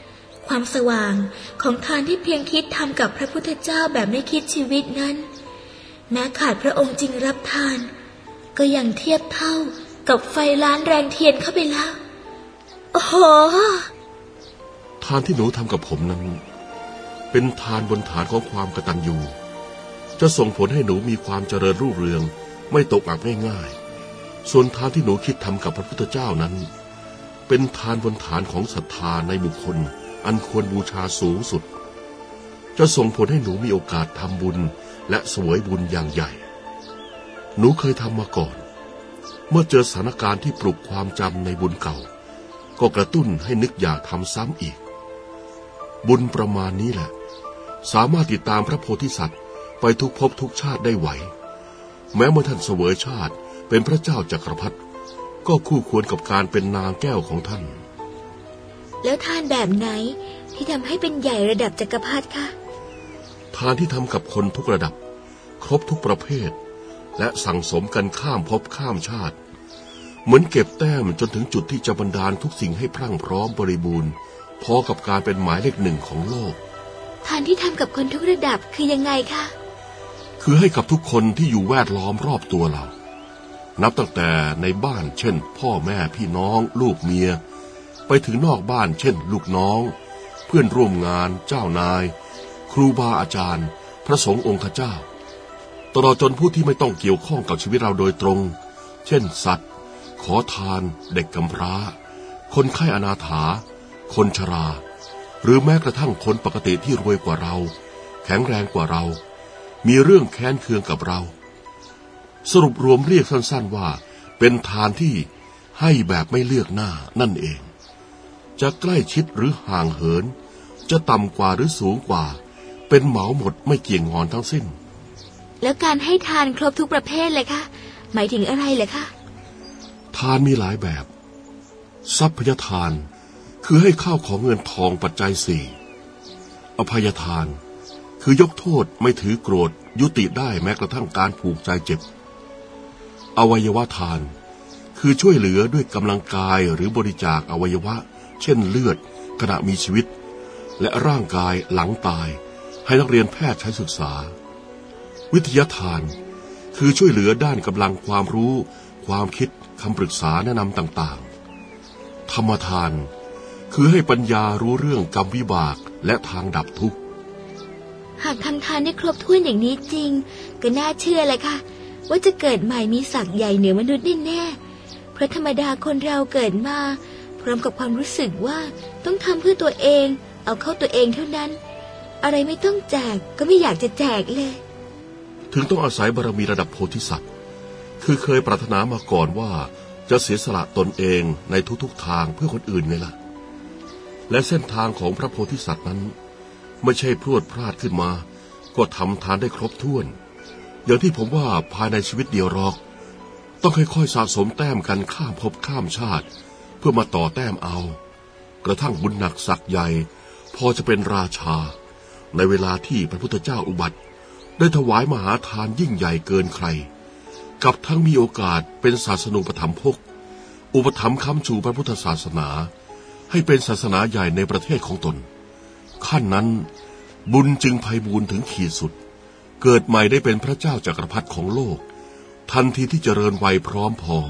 ความสว่างของทานที่เพียงคิดทำกับพระพุทธเจ้าแบบไม่คิดชีวิตนั้นแม้ขาดพระองค์จริงรับทานก็ยังเทียบเท่ากับไฟล้านแรงเทียนเข้าไปแล้วโอ้โหทานที่หนูทำกับผมนั้นเป็นทานบนฐานของความกตัญญูจะส่งผลให้หนูมีความเจริญรุ่งเรืองไม่ตกอับง่ายๆส่วนทานที่หนูคิดทำกับพระพุทธเจ้านั้นเป็นทานบนฐานของศรัทธาในบุคคลอันควรบูชาสูงสุดจะส่งผลให้หนูมีโอกาสทำบุญและเสวยบุญอย่างใหญ่หนูเคยทำมาก่อนเมื่อเจอสถานการณ์ที่ปลุกความจำในบุญเก่าก็กระตุ้นให้นึกอยากทำซ้ำอีกบุญประมาณนี้แหละสามารถติดตามพระโพธิสัตว์ไปทุกภพทุกชาติได้ไหวแม้เมื่อท่านเสวยชาติเป็นพระเจ้าจักรพรรดิก็คู่ควรกับการเป็นนางแก้วของท่านแล้วทานแบบไหนที่ทำให้เป็นใหญ่ระดับจักรพรรดิคะทานที่ทำกับคนทุกระดับครบทุกประเภทและสั่งสมกันข้ามภพข้ามชาติเหมือนเก็บแต้มจนถึงจุดที่จะบันดาลทุกสิ่งให้พรั่งพร้อมบริบูรณ์พอกับการเป็นหมายเลขหนึ่งของโลกทานที่ทำกับคนทุกระดับคือยังไงคะคือให้กับทุกคนที่อยู่แวดล้อมรอบตัวเรานับตั้งแต่ในบ้านเช่นพ่อแม่พี่น้องลูกเมียไปถึงนอกบ้านเช่นลูกน้องเพื่อนร่วมงานเจ้านายครูบาอาจารย์พระสงฆ์องค์เจ้าตลอดจนผู้ที่ไม่ต้องเกี่ยวข้องกับชีวิตเราโดยตรงเช่นสัตว์ขอทานเด็กกำพร้าคนไข้อนาถาคนชราหรือแม้กระทั่งคนปกติที่รวยกว่าเราแข็งแรงกว่าเรามีเรื่องแค้นเคืองกับเราสรุปรวมเรียกสั้นๆว่าเป็นทานที่ให้แบบไม่เลือกหน้านั่นเองจะใกล้ชิดหรือห่างเหินจะต่ำกว่าหรือสูงกว่าเป็นเหมาหมดไม่เกี่ยงงอนทั้งสิ้นแล้วการให้ทานครบทุกประเภทเลยคะหมายถึงอะไรเลยคะทานมีหลายแบบทรัพยทานคือให้ข้าวของเงินทองปัจจัยสี่อภัยทานคือยกโทษไม่ถือโกรธยุติได้แม้กระทั่งการผูกใจเจ็บอวัยวะทานคือช่วยเหลือด้วยกำลังกายหรือบริจาคอวัยวะเช่นเลือดขณะมีชีวิตและร่างกายหลังตายให้นักเรียนแพทย์ใช้ศึกษาวิทยาทานคือช่วยเหลือด้านกำลังความรู้ความคิดคำปรึกษาแนะนำต่างๆธรรมทานคือให้ปัญญารู้เรื่องกรรมวิบากและทางดับทุกข์หากทำทานได้ครบถ้วนอย่างนี้จริงก็น่าเชื่อเลยค่ะว่าจะเกิดใหม่มีศักดิ์ใหญ่เหนือมนุษย์แน่ๆเพราะธรรมดาคนเราเกิดมาพร้อมกับความรู้สึกว่าต้องทำเพื่อตัวเองเอาเข้าตัวเองเท่านั้นอะไรไม่ต้องแจกก็ไม่อยากจะแจกเลยถึงต้องอาศัยบารมีระดับโพธิสัตว์คือเคยปรารถนามาก่อนว่าจะเสียสละตนเองในทุกๆทางเพื่อคนอื่นไงล่ะและเส้นทางของพระโพธิสัตว์นั้นไม่ใช่พรวดพลาดขึ้นมาก็ทำทานได้ครบถ้วนอย่างที่ผมว่าภายในชีวิตเดียวหรอกต้องค่อยๆสะสมแต้มกันข้ามภพข้ามชาติเพื่อมาต่อแต้มเอากระทั่งบุญหนักศักดิ์ใหญ่พอจะเป็นราชาในเวลาที่พระพุทธเจ้าอุบัติได้ถวายมหาทานยิ่งใหญ่เกินใครกับทั้งมีโอกาสเป็นศาสนูปถัมภกอุปถัมภ์ค้ำชูพระพุทธศาสนาให้เป็นศาสนาใหญ่ในประเทศของตนขั้นนั้นบุญจึงไพบูลย์ถึงขีดสุดเกิดใหม่ได้เป็นพระเจ้าจักรพรรดิของโลกทันทีที่เจริญวัยพร้อมพอ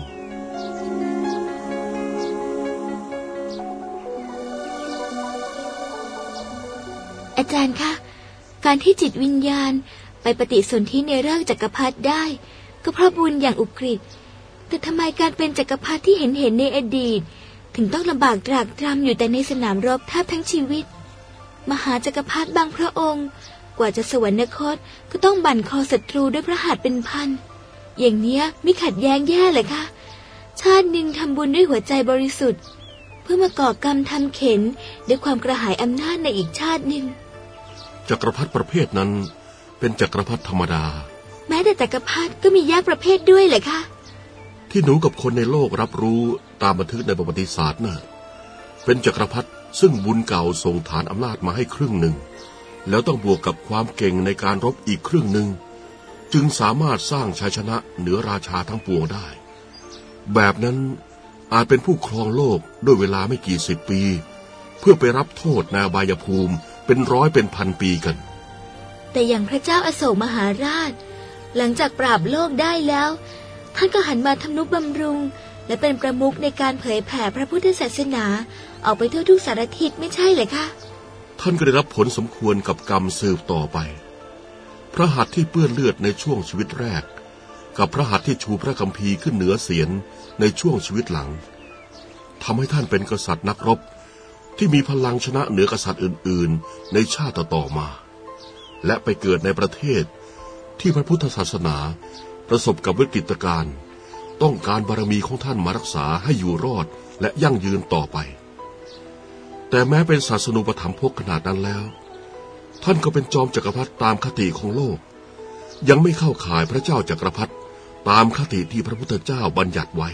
อาจารย์คะการที่จิตวิญญาณไปปฏิสนธิในร่างจักรพรรดิได้ก็เพราะบุญอย่างอุกฤษแต่ทำไมการเป็นจักรพรรดิที่เห็นในอดีตถึงต้องลำบากตรากตรำอยู่แต่ในสนามรบแทบทั้งชีวิตมหาจักรพรรดิบางพระองค์กว่าจะสวรรคตก็ต้องบั่นคอศัตรูด้วยพระหัตถ์เป็นพันอย่างเนี้ยไม่ขัดแย้งแย่เลยคะชาติหนึ่งทำบุญด้วยหัวใจบริสุทธิ์เพื่อมาก่อกรรมทำเข็ญด้วยความกระหายอำนาจในอีกชาติหนึ่งจักรพรรดิประเภทนั้นเป็นจักรพรรดิธรรมดาแม้แต่จักรพรรดิก็มีแยกประเภทด้วยเหรอคะที่หนูกับคนในโลกรับรู้ตามบันทึกในประวัติศาสตร์น่ะเป็นจักรพรรดิซึ่งบุญเก่าส่งฐานอำนาจมาให้ครึ่งหนึ่งแล้วต้องบวกกับความเก่งในการรบอีกครึ่งหนึ่งจึงสามารถสร้างชัยชนะเหนือราชาทั้งปวงได้แบบนั้นอาจเป็นผู้ครองโลกด้วยเวลาไม่กี่สิบปีเพื่อไปรับโทษในอบายภูมิเป็นร้อยเป็นพันปีกันแต่อย่างพระเจ้าอโศกมหาราชหลังจากปราบโลกได้แล้วท่านก็หันมาทำนุบำรุงและเป็นประมุขในการเผยแผ่พระพุทธศาสนาออกไปทั่วทุกสารทิศไม่ใช่เลยคะท่านก็ได้รับผลสมควรกับกรรมสืบต่อไปพระหัตถ์ที่เปื้อนเลือดในช่วงชีวิตแรกกับพระหัตถ์ที่ชูพระคัมภีร์ขึ้นเหนือเศียรในช่วงชีวิตหลังทำให้ท่านเป็นกษัตริย์นักรบที่มีพลังชนะเหนือกษัตริย์อื่นๆในชาติต่อมาและไปเกิดในประเทศที่พระพุทธศาสนาประสบกับวิกฤตการณ์ต้องการบารมีของท่านมารักษาให้อยู่รอดและยั่งยืนต่อไปแต่แม้เป็นศาสนูปถัมภกขนาดนั้นแล้วท่านก็เป็นจอมจักรพรรดิตามคติของโลกยังไม่เข้าข่ายพระเจ้าจักรพรรดิตามคติที่พระพุทธเจ้าบัญญัติไว้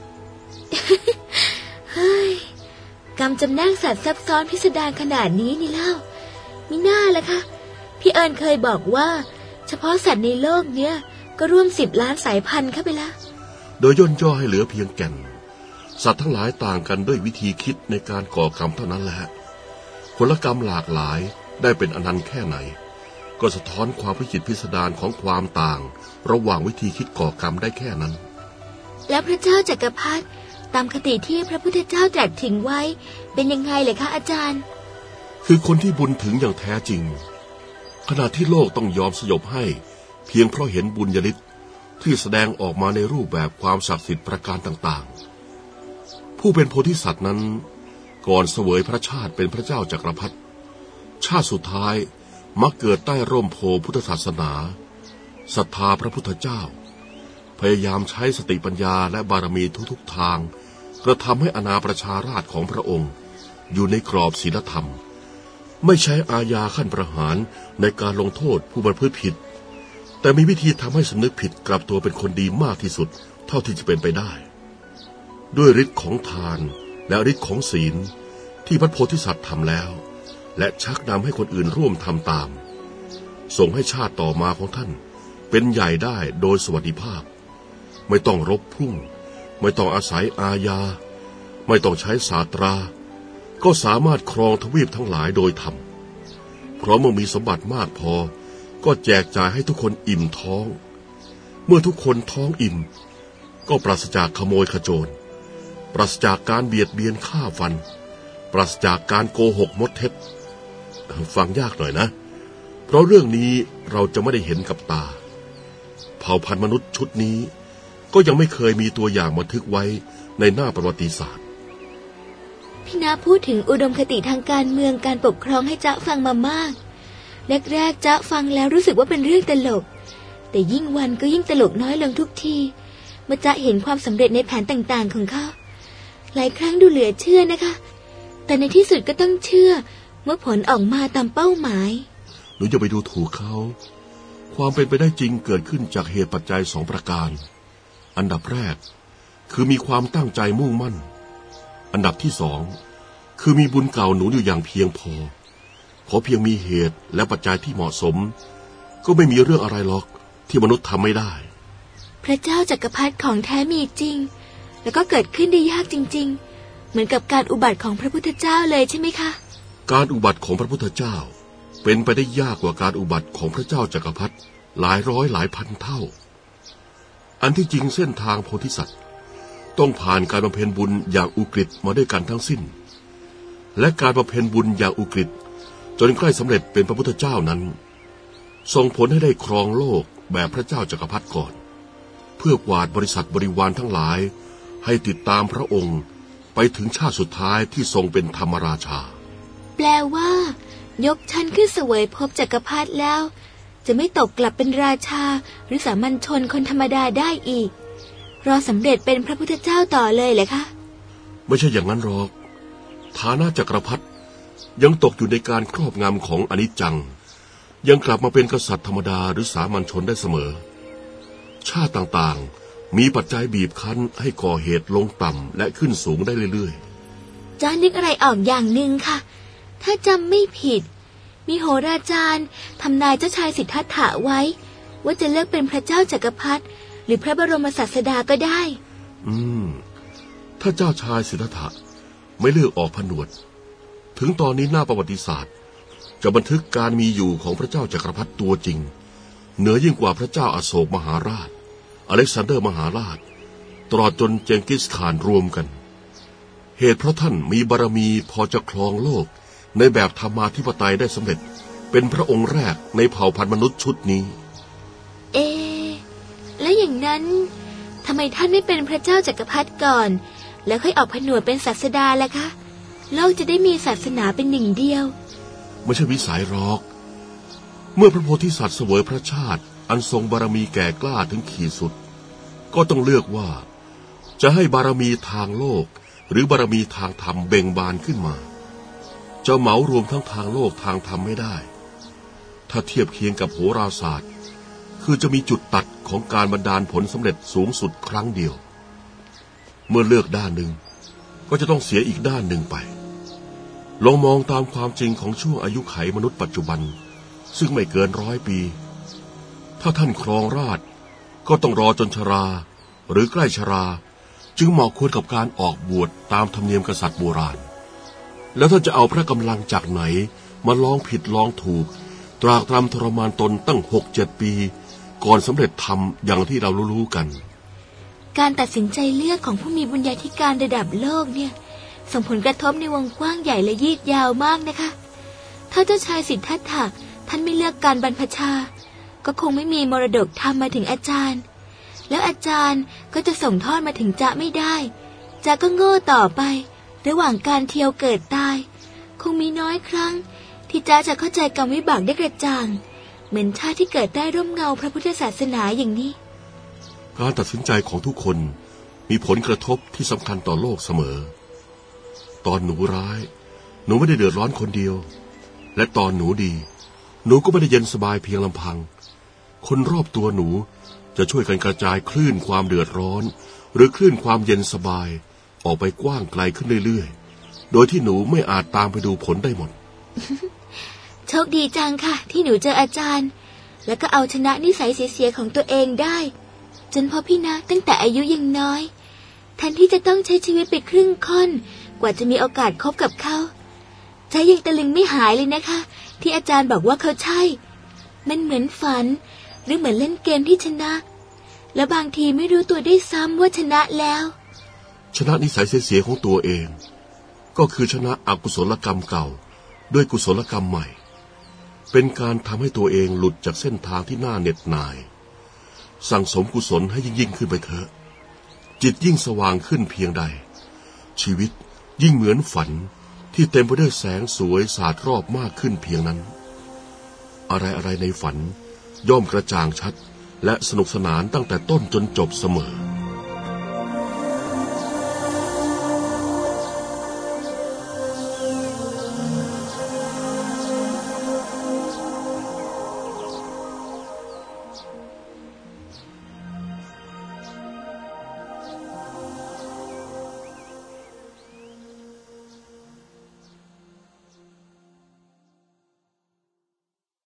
เฮ้ยกรรมจำแนกสัตว์ซับซ้อนพิสดารขนาดนี้นี่เล่ามิน่าล่ะคะพี่เอิญเคยบอกว่าเฉพาะสัตว์ในโลกเนี้ยก็ร่วม10 ล้านสายพันธุ์เข้าไปละโดยย่นย่อให้เหลือเพียงแก่นสัตว์ทั้งหลายต่างกันด้วยวิธีคิดในการก่อกรรมเท่านั้นแหละผลกรรมหลากหลายได้เป็นอนันต์แค่ไหนก็สะท้อนความวิจิตรพิสดารของความต่างระหว่างวิธีคิดก่อกรรมได้แค่นั้นแล้วพระเจ้าจักรพรรดิตามคติที่พระพุทธเจ้าตรัสถึงไว้เป็นยังไงเลยคะอาจารย์คือคนที่บุญถึงอย่างแท้จริงขณะที่โลกต้องยอมสยบให้เพียงเพราะเห็นบุญญาฤทธิ์ที่แสดงออกมาในรูปแบบความศักดิ์สิทธิ์ประการต่างๆผู้เป็นโพธิสัตว์นั้นก่อนเสวยพระชาติเป็นพระเจ้าจักรพรรดิชาติสุดท้ายมักเกิดใต้ร่มโพพุทธศาสนาศรัทธาพระพุทธเจ้าพยายามใช้สติปัญญาและบารมีทุกๆทางกระทำให้อาณาประชาราษฎร์ของพระองค์อยู่ในกรอบศีลธรรมไม่ใช้อาญาขั้นประหารในการลงโทษผู้ประพฤติผิดแต่มีวิธีทำให้สำนึกผิดกลับตัวเป็นคนดีมากที่สุดเท่าที่จะเป็นไปได้ด้วยฤทธิ์ของทานและฤทธิ์ของศีลที่พระโพธิสัตว์ทำแล้วและชักนำให้คนอื่นร่วมทำตามส่งให้ชาติต่อมาของท่านเป็นใหญ่ได้โดยสวัสดิภาพไม่ต้องรบพุ่งไม่ต้องอาศัยอาญาไม่ต้องใช้ศาสตราก็สามารถครองทวีปทั้งหลายโดยธรรมเพราะเมื่อมีสมบัติมากพอก็แจกจ่ายให้ทุกคนอิ่มท้องเมื่อทุกคนท้องอิ่มก็ปราศจากขโมยขโจรปราศจากการเบียดเบียนฆ่าฟันปราศจากการโกหกมดเท็จฟังยากหน่อยนะเพราะเรื่องนี้เราจะไม่ได้เห็นกับตาเผ่าพันธุ์มนุษย์ชุดนี้ก็ยังไม่เคยมีตัวอย่างบันทึกไว้ในหน้าประวัติศาสตร์พี่นาพูดถึงอุดมคติทางการเมืองการปกครองให้จ๊ะฟังมามากแรกๆจ๊ะฟังแล้วรู้สึกว่าเป็นเรื่องตลกแต่ยิ่งวันก็ยิ่งตลกน้อยลงทุกทีเมื่อจ๊ะเห็นความสำเร็จในแผนต่างๆของเขาหลายครั้งดูเหลือเชื่อนะคะแต่ในที่สุดก็ต้องเชื่อเมื่อผลออกมาตามเป้าหมายหนูจะไปดูถูกเขาความเป็นไปได้จริงเกิดขึ้นจากเหตุปัจจัย2 ประการอันดับแรกคือมีความตั้งใจมุ่งมั่นอันดับที่2คือมีบุญเก่าหนุนอยู่อย่างเพียงพอขอเพียงมีเหตุและปัจจัยที่เหมาะสมก็ไม่มีเรื่องอะไรหรอกที่มนุษย์ทำไม่ได้พระเจ้าจักรพรรดิของแท้มีจริงแล้วก็เกิดขึ้นได้ยากจริงๆเหมือนกับการอุบัติของพระพุทธเจ้าเลยใช่ไหมคะการอุบัติของพระพุทธเจ้าเป็นไปได้ยากกว่าการอุบัติของพระเจ้าจักรพรรดิหลายร้อยหลายพันเท่าอันที่จริงเส้นทางโพธิสัตว์ต้องผ่านการบำเพ็ญบุญอย่างอุกฤษมาด้วยกันทั้งสิ้นและการบำเพ็ญบุญอย่างอุกฤษจนใกล้สำเร็จเป็นพระพุทธเจ้านั้นส่งผลให้ได้ครองโลกแบบพระเจ้าจักรพรรดิก่อนเพื่อกวาดบริษัทบริวารทั้งหลายให้ติดตามพระองค์ไปถึงชาติสุดท้ายที่ทรงเป็นธรรมราชาแปลว่ายกชั้นขึ้นเสวยภพจักรพรรดิแล้วจะไม่ตกกลับเป็นราชาหรือสามัญชนคนธรรมดาได้อีกรอสำเร็จเป็นพระพุทธเจ้าต่อเลยเหรอคะไม่ใช่อย่างนั้นหรอกฐานะจักรพรรดิยังตกอยู่ในการครอบงำของอนิจจังยังกลับมาเป็นกษัตริย์ธรรมดาหรือสามัญชนได้เสมอชาติต่างๆมีปัจจัยบีบคั้นให้ก่อเหตุลงต่ำและขึ้นสูงได้เรื่อยๆจ้านึกอะไรออกอย่างหนึ่งค่ะถ้าจำไม่ผิดมีโหราจารย์ทำนายเจ้าชายสิทธัตถะไว้ว่าจะเลือกเป็นพระเจ้าจักรพรรดิหรือพระบรมศาสดาก็ได้ถ้าเจ้าชายสิทธัตถะไม่เลือกออกผนวดถึงตอนนี้หน้าประวัติศาสตร์จะบันทึกการมีอยู่ของพระเจ้าจักรพรรดิตัวจริงเหนือยิ่งกว่าพระเจ้าอโศกมหาราชอเล็กซานเดอร์มหาราชตลอดจนเจงกิสข่านรวมกันเหตุเพราะท่านมีบารมีพอจะครองโลกในแบบธรรมาธิปไตยได้สำเร็จเป็นพระองค์แรกในเผ่าพันธุ์มนุษย์ชุดนี้และอย่างนั้นทำไมท่านไม่เป็นพระเจ้าจักรพรรดิก่อนแล้วค่อยออกผนวดเป็นศาสดาล่ะคะโลกจะได้มีศาสนาเป็นหนึ่งเดียวไม่ใช่วิสัยหรอกเมื่อพระโพธิสัตว์เสวยพระชาติอันทรงบารมีแก่กล้าถึงขีดสุดก็ต้องเลือกว่าจะให้บารมีทางโลกหรือบารมีทางธรรมเบ่งบานขึ้นมาจะเหมารวมทั้งทางโลกทางธรรมไม่ได้ถ้าเทียบเคียงกับโหราศาสตร์คือจะมีจุดตัดของการบันดาลผลสำเร็จสูงสุดครั้งเดียวเมื่อเลือกด้านหนึ่งก็จะต้องเสียอีกด้านหนึ่งไปลองมองตามความจริงของช่วงอายุไขมนุษย์ปัจจุบันซึ่งไม่เกิน100 ปีถ้าท่านครองราชย์ก็ต้องรอจนชราหรือใกล้ชราจึงเหมาะควรกับการออกบวชตามธรรมเนียมกษัตริย์โบราณแล้วท่านจะเอาพระกำลังจากไหนมาลองผิดลองถูกตรากตรำทรมานตนตั้ง 6-7 ปีก่อนสำเร็จธรรมอย่างที่เรารู้กันการตัดสินใจเลือกของผู้มีบุญญาธิการระดับโลกเนี่ยส่งผลกระทบในวงกว้างใหญ่และยืดยาวมากนะคะถ้าเจ้าชายสิทธัตถะท่านไม่เลือกการบรรพชาก็คงไม่มีมรดกธรรมมาถึงอาจารย์แล้วอาจารย์ก็จะส่งทอดมาถึงจ๊ะไม่ได้จ๊ะก็โง่ต่อไประหว่างการเที่ยวเกิดตายคงมีน้อยครั้งที่จ๊ะจะเข้าใจกรรมวิบากได้กระจ่างเหมือนชาติที่เกิดได้ร่มเงาพระพุทธศาสนาอย่างนี้การตัดสินใจของทุกคนมีผลกระทบที่สำคัญต่อโลกเสมอตอนหนูร้ายหนูไม่ได้เดือดร้อนคนเดียวและตอนหนูดีหนูก็ไม่ได้เย็นสบายเพียงลำพังคนรอบตัวหนูจะช่วยกันกระจายคลื่นความเดือดร้อนหรือคลื่นความเย็นสบายออกไปกว้างไกลขึ้นเรื่อยๆโดยที่หนูไม่อาจตามไปดูผลได้หมดโชคดีจังค่ะที่หนูเจออาจารย์แล้วก็เอาชนะนิสัยเสียๆของตัวเองได้จนพอพี่นะตั้งแต่อายุยังน้อยแทนที่จะต้องใช้ชีวิตไปครึ่งค่อนกว่าจะมีโอกาสคบกับเขาใจยังตะลึงไม่หายเลยนะคะที่อาจารย์บอกว่าเขาใช่มันเหมือนฝันหรือเหมือนเล่นเกมที่ชนะแล้วบางทีไม่รู้ตัวได้ซ้ำว่าชนะแล้วชนะนิสัยเสียๆของตัวเองก็คือชนะอกุศลกรรมเก่าด้วยกุศลกรรมใหม่เป็นการทำให้ตัวเองหลุดจากเส้นทางที่น่าเหน็ดหน่ายสั่งสมกุศลให้ยิ่งขึ้นไปเถอะจิตยิ่งสว่างขึ้นเพียงใดชีวิตยิ่งเหมือนฝันที่เต็มไปด้วยแสงสวยสาดรอบมากขึ้นเพียงนั้นอะไรๆในฝันย่อมกระจ่างชัดและสนุกสนานตั้งแต่ต้นจนจบเสมอ